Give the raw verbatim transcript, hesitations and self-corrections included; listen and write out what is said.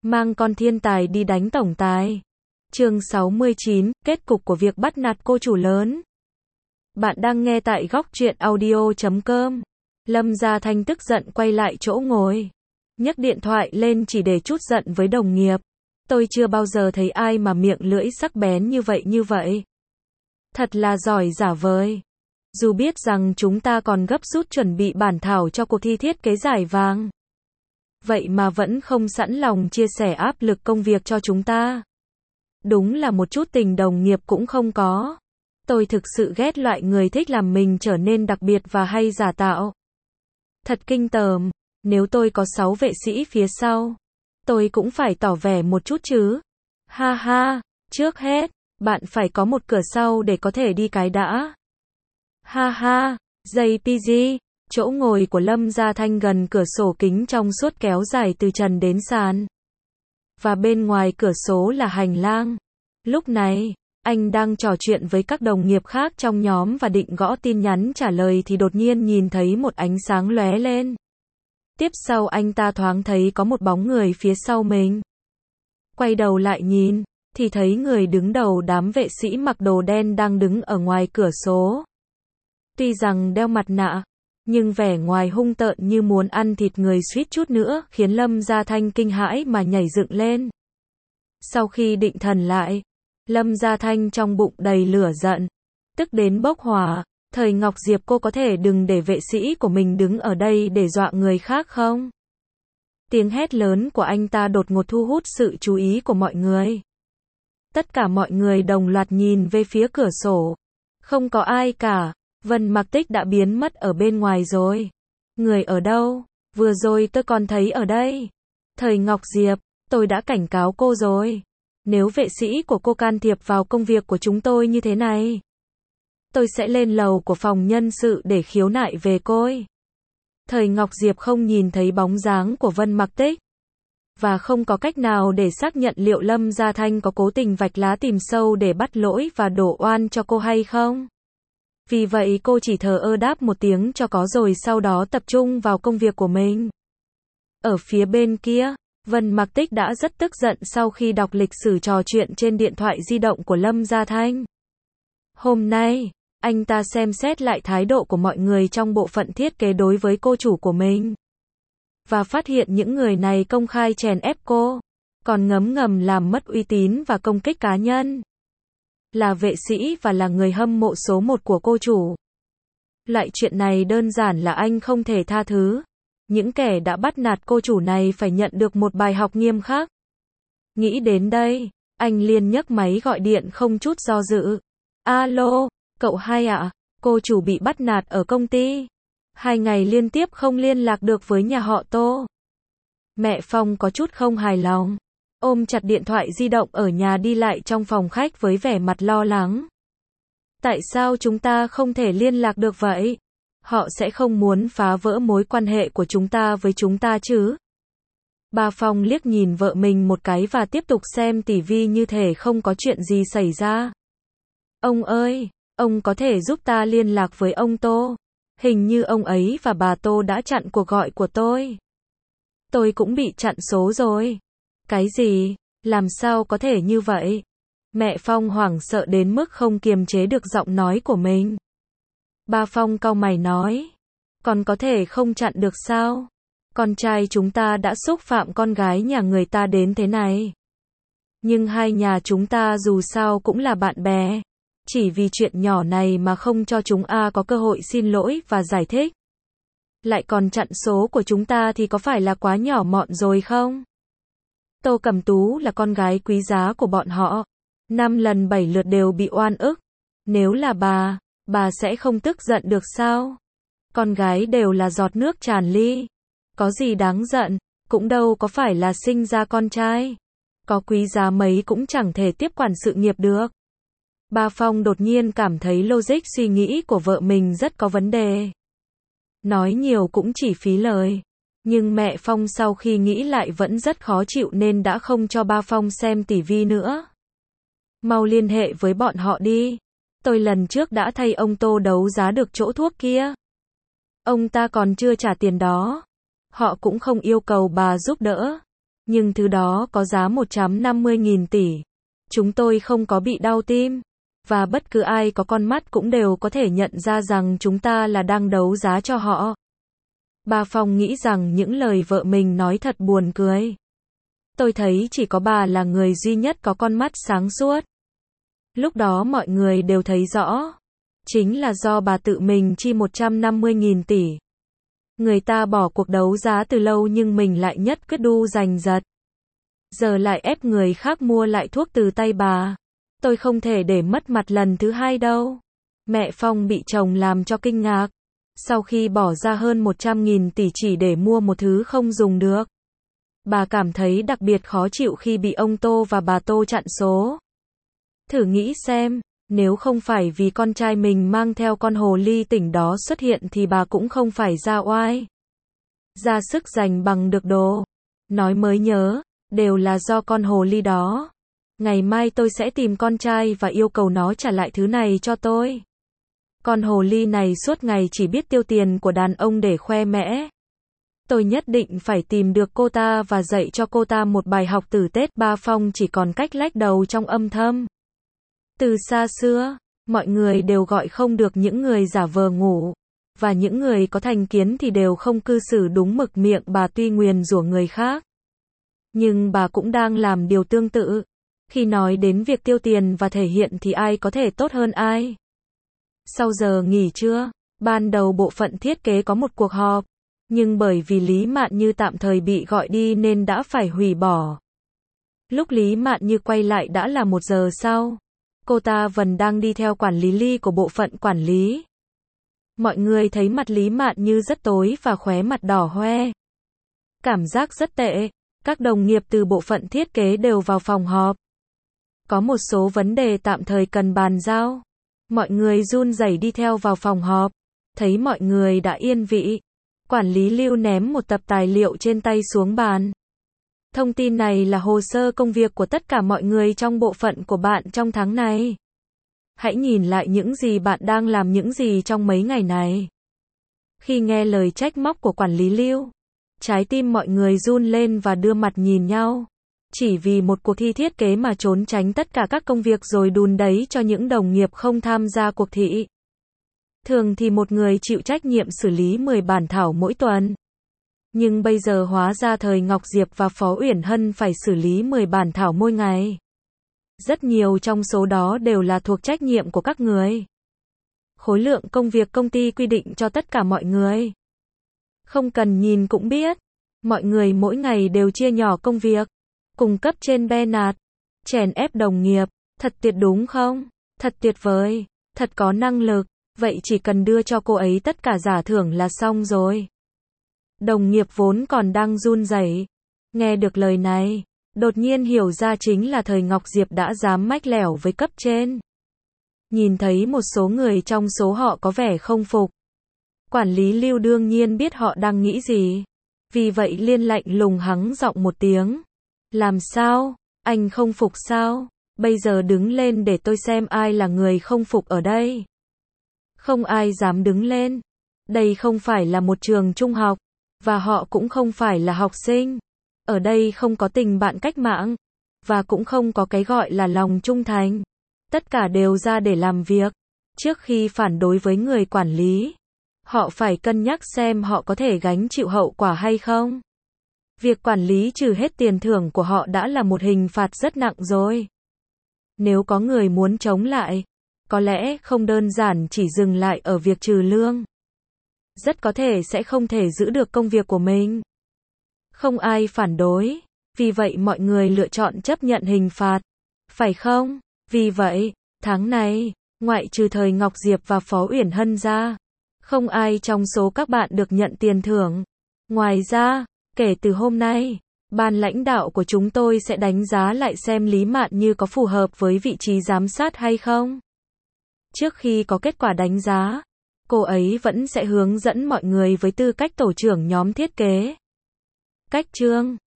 Mang con thiên tài đi đánh tổng tài. Chương sáu mươi chín, kết cục của việc bắt nạt cô chủ lớn. Bạn đang nghe tại góc truyện audio chấm com. Lâm Gia Thanh tức giận quay lại chỗ ngồi, nhấc điện thoại lên chỉ để trút giận với đồng nghiệp. Tôi chưa bao giờ thấy ai mà miệng lưỡi sắc bén như vậy như vậy. Thật là giỏi giả vời. Dù biết rằng chúng ta còn gấp rút chuẩn bị bản thảo cho cuộc thi thiết kế giải vàng, vậy mà vẫn không sẵn lòng chia sẻ áp lực công việc cho chúng ta. Đúng là một chút tình đồng nghiệp cũng không có. Tôi thực sự ghét loại người thích làm mình trở nên đặc biệt và hay giả tạo. Thật kinh tởm, nếu tôi có sáu vệ sĩ phía sau, tôi cũng phải tỏ vẻ một chút chứ. Ha ha, trước hết, bạn phải có một cửa sau để có thể đi cái đã. Ha ha, gi pê giê, chỗ ngồi của Lâm Gia Thanh gần cửa sổ kính trong suốt kéo dài từ trần đến sàn. Và bên ngoài cửa sổ là hành lang. Lúc này, anh đang trò chuyện với các đồng nghiệp khác trong nhóm và định gõ tin nhắn trả lời thì đột nhiên nhìn thấy một ánh sáng lóe lên. Tiếp sau anh ta thoáng thấy có một bóng người phía sau mình. Quay đầu lại nhìn, thì thấy người đứng đầu đám vệ sĩ mặc đồ đen đang đứng ở ngoài cửa sổ. Tuy rằng đeo mặt nạ, nhưng vẻ ngoài hung tợn như muốn ăn thịt người suýt chút nữa khiến Lâm Gia Thanh kinh hãi mà nhảy dựng lên. Sau khi định thần lại, Lâm Gia Thanh trong bụng đầy lửa giận, tức đến bốc hỏa. Thời Ngọc Diệp, cô có thể đừng để vệ sĩ của mình đứng ở đây để dọa người khác không? Tiếng hét lớn của anh ta đột ngột thu hút sự chú ý của mọi người. Tất cả mọi người đồng loạt nhìn về phía cửa sổ. Không có ai cả. Vân Mặc Tích đã biến mất ở bên ngoài rồi. Người ở đâu? Vừa rồi tôi còn thấy ở đây. Thời Ngọc Diệp, tôi đã cảnh cáo cô rồi. Nếu vệ sĩ của cô can thiệp vào công việc của chúng tôi như thế này, tôi sẽ lên lầu của phòng nhân sự để khiếu nại về cô. Thời Ngọc Diệp không nhìn thấy bóng dáng của Vân Mặc Tích, và không có cách nào để xác nhận liệu Lâm Gia Thanh có cố tình vạch lá tìm sâu để bắt lỗi và đổ oan cho cô hay không. Vì vậy cô chỉ thờ ơ đáp một tiếng cho có rồi sau đó tập trung vào công việc của mình. Ở phía bên kia, Vân Mặc Tích đã rất tức giận sau khi đọc lịch sử trò chuyện trên điện thoại di động của Lâm Gia Thanh. Hôm nay, anh ta xem xét lại thái độ của mọi người trong bộ phận thiết kế đối với cô chủ của mình. Và phát hiện những người này công khai chèn ép cô, còn ngấm ngầm làm mất uy tín và công kích cá nhân. Là vệ sĩ và là người hâm mộ số một của cô chủ. Loại chuyện này đơn giản là anh không thể tha thứ. Những kẻ đã bắt nạt cô chủ này phải nhận được một bài học nghiêm khắc. Nghĩ đến đây, anh liền nhấc máy gọi điện không chút do dự. Alo, cậu hai ạ, cô chủ bị bắt nạt ở công ty. Hai ngày liên tiếp không liên lạc được với nhà họ Tô. Mẹ Phong có chút không hài lòng, ôm chặt điện thoại di động ở nhà đi lại trong phòng khách với vẻ mặt lo lắng. Tại sao chúng ta không thể liên lạc được vậy? Họ sẽ không muốn phá vỡ mối quan hệ của chúng ta với chúng ta chứ? Bà Phong liếc nhìn vợ mình một cái và tiếp tục xem tivi như thể không có chuyện gì xảy ra. Ông ơi, ông có thể giúp ta liên lạc với ông Tô. Hình như ông ấy và bà Tô đã chặn cuộc gọi của tôi. Tôi cũng bị chặn số rồi. Cái gì? Làm sao có thể như vậy? Mẹ Phong hoảng sợ đến mức không kiềm chế được giọng nói của mình. Bà Phong cau mày nói. Còn có thể không chặn được sao? Con trai chúng ta đã xúc phạm con gái nhà người ta đến thế này. Nhưng hai nhà chúng ta dù sao cũng là bạn bè. Chỉ vì chuyện nhỏ này mà không cho chúng a có cơ hội xin lỗi và giải thích. Lại còn chặn số của chúng ta thì có phải là quá nhỏ mọn rồi không? Tô Cẩm Tú là con gái quý giá của bọn họ. Năm lần bảy lượt đều bị oan ức. Nếu là bà, bà sẽ không tức giận được sao? Con gái đều là giọt nước tràn ly. Có gì đáng giận, cũng đâu có phải là sinh ra con trai. Có quý giá mấy cũng chẳng thể tiếp quản sự nghiệp được. Bà Phong đột nhiên cảm thấy logic suy nghĩ của vợ mình rất có vấn đề. Nói nhiều cũng chỉ phí lời. Nhưng mẹ Phong sau khi nghĩ lại vẫn rất khó chịu nên đã không cho ba Phong xem tivi nữa. Mau liên hệ với bọn họ đi. Tôi lần trước đã thay ông Tô đấu giá được chỗ thuốc kia. Ông ta còn chưa trả tiền đó. Họ cũng không yêu cầu bà giúp đỡ. Nhưng thứ đó có giá một trăm năm mươi nghìn tỷ. Chúng tôi không có bị đau tim. Và bất cứ ai có con mắt cũng đều có thể nhận ra rằng chúng ta là đang đấu giá cho họ. Bà Phong nghĩ rằng những lời vợ mình nói thật buồn cười. Tôi thấy chỉ có bà là người duy nhất có con mắt sáng suốt. Lúc đó mọi người đều thấy rõ. Chính là do bà tự mình chi một trăm năm mươi nghìn tỷ. Người ta bỏ cuộc đấu giá từ lâu nhưng mình lại nhất quyết đu giành giật. Giờ lại ép người khác mua lại thuốc từ tay bà. Tôi không thể để mất mặt lần thứ hai đâu. Mẹ Phong bị chồng làm cho kinh ngạc. Sau khi bỏ ra hơn một trăm nghìn tỷ chỉ để mua một thứ không dùng được. Bà cảm thấy đặc biệt khó chịu khi bị ông Tô và bà Tô chặn số. Thử nghĩ xem, nếu không phải vì con trai mình mang theo con hồ ly tỉnh đó xuất hiện thì bà cũng không phải ra oai. Ra sức giành bằng được đồ. Nói mới nhớ, đều là do con hồ ly đó. Ngày mai tôi sẽ tìm con trai và yêu cầu nó trả lại thứ này cho tôi. Con hồ ly này suốt ngày chỉ biết tiêu tiền của đàn ông để khoe mẽ. Tôi nhất định phải tìm được cô ta và dạy cho cô ta một bài học tử tế. Ba Phong chỉ còn cách lách đầu trong âm thầm. Từ xa xưa, mọi người đều gọi không được những người giả vờ ngủ. Và những người có thành kiến thì đều không cư xử đúng mực. Miệng bà tuy nguyền rủa người khác. Nhưng bà cũng đang làm điều tương tự. Khi nói đến việc tiêu tiền và thể hiện thì ai có thể tốt hơn ai. Sau giờ nghỉ trưa, ban đầu bộ phận thiết kế có một cuộc họp. Nhưng bởi vì Lý Mạn Như tạm thời bị gọi đi nên đã phải hủy bỏ. Lúc Lý Mạn Như quay lại đã là một giờ sau. Cô ta vẫn đang đi theo quản lý Ly của bộ phận quản lý. Mọi người thấy mặt Lý Mạn Như rất tối và khóe mặt đỏ hoe. Cảm giác rất tệ. Các đồng nghiệp từ bộ phận thiết kế đều vào phòng họp. Có một số vấn đề tạm thời cần bàn giao. Mọi người run rẩy đi theo vào phòng họp. Thấy mọi người đã yên vị. Quản lý Lưu ném một tập tài liệu trên tay xuống bàn. Thông tin này là hồ sơ công việc của tất cả mọi người trong bộ phận của bạn trong tháng này. Hãy nhìn lại những gì bạn đang làm những gì trong mấy ngày này. Khi nghe lời trách móc của quản lý Lưu, trái tim mọi người run lên và đưa mặt nhìn nhau. Chỉ vì một cuộc thi thiết kế mà trốn tránh tất cả các công việc rồi đùn đẩy cho những đồng nghiệp không tham gia cuộc thi. Thường thì một người chịu trách nhiệm xử lý mười bản thảo mỗi tuần. Nhưng bây giờ hóa ra Thời Ngọc Diệp và Phó Uyển Hân phải xử lý mười bản thảo mỗi ngày. Rất nhiều trong số đó đều là thuộc trách nhiệm của các người. Khối lượng công việc công ty quy định cho tất cả mọi người. Không cần nhìn cũng biết. Mọi người mỗi ngày đều chia nhỏ công việc. Cùng cấp trên be nạt. Chèn ép đồng nghiệp. Thật tuyệt đúng không? Thật tuyệt vời. Thật có năng lực. Vậy chỉ cần đưa cho cô ấy tất cả giả thưởng là xong rồi. Đồng nghiệp vốn còn đang run rẩy. Nghe được lời này. Đột nhiên hiểu ra chính là Thời Ngọc Diệp đã dám mách lẻo với cấp trên. Nhìn thấy một số người trong số họ có vẻ không phục. Quản lý Lưu đương nhiên biết họ đang nghĩ gì. Vì vậy liên lạnh lùng hắng giọng một tiếng. Làm sao? Anh không phục sao? Bây giờ đứng lên để tôi xem ai là người không phục ở đây. Không ai dám đứng lên. Đây không phải là một trường trung học. Và họ cũng không phải là học sinh. Ở đây không có tình bạn cách mạng. Và cũng không có cái gọi là lòng trung thành. Tất cả đều ra để làm việc. Trước khi phản đối với người quản lý, họ phải cân nhắc xem họ có thể gánh chịu hậu quả hay không. Việc quản lý trừ hết tiền thưởng của họ đã là một hình phạt rất nặng rồi. Nếu có người muốn chống lại, có lẽ không đơn giản chỉ dừng lại ở việc trừ lương. Rất có thể sẽ không thể giữ được công việc của mình. Không ai phản đối, vì vậy mọi người lựa chọn chấp nhận hình phạt. Phải không? Vì vậy, tháng này, ngoại trừ Thời Ngọc Diệp và Phó Uyển Hân ra, không ai trong số các bạn được nhận tiền thưởng. Ngoài ra, kể từ hôm nay, ban lãnh đạo của chúng tôi sẽ đánh giá lại xem Lý Mạn Như có phù hợp với vị trí giám sát hay không. Trước khi có kết quả đánh giá, cô ấy vẫn sẽ hướng dẫn mọi người với tư cách tổ trưởng nhóm thiết kế. Cách chương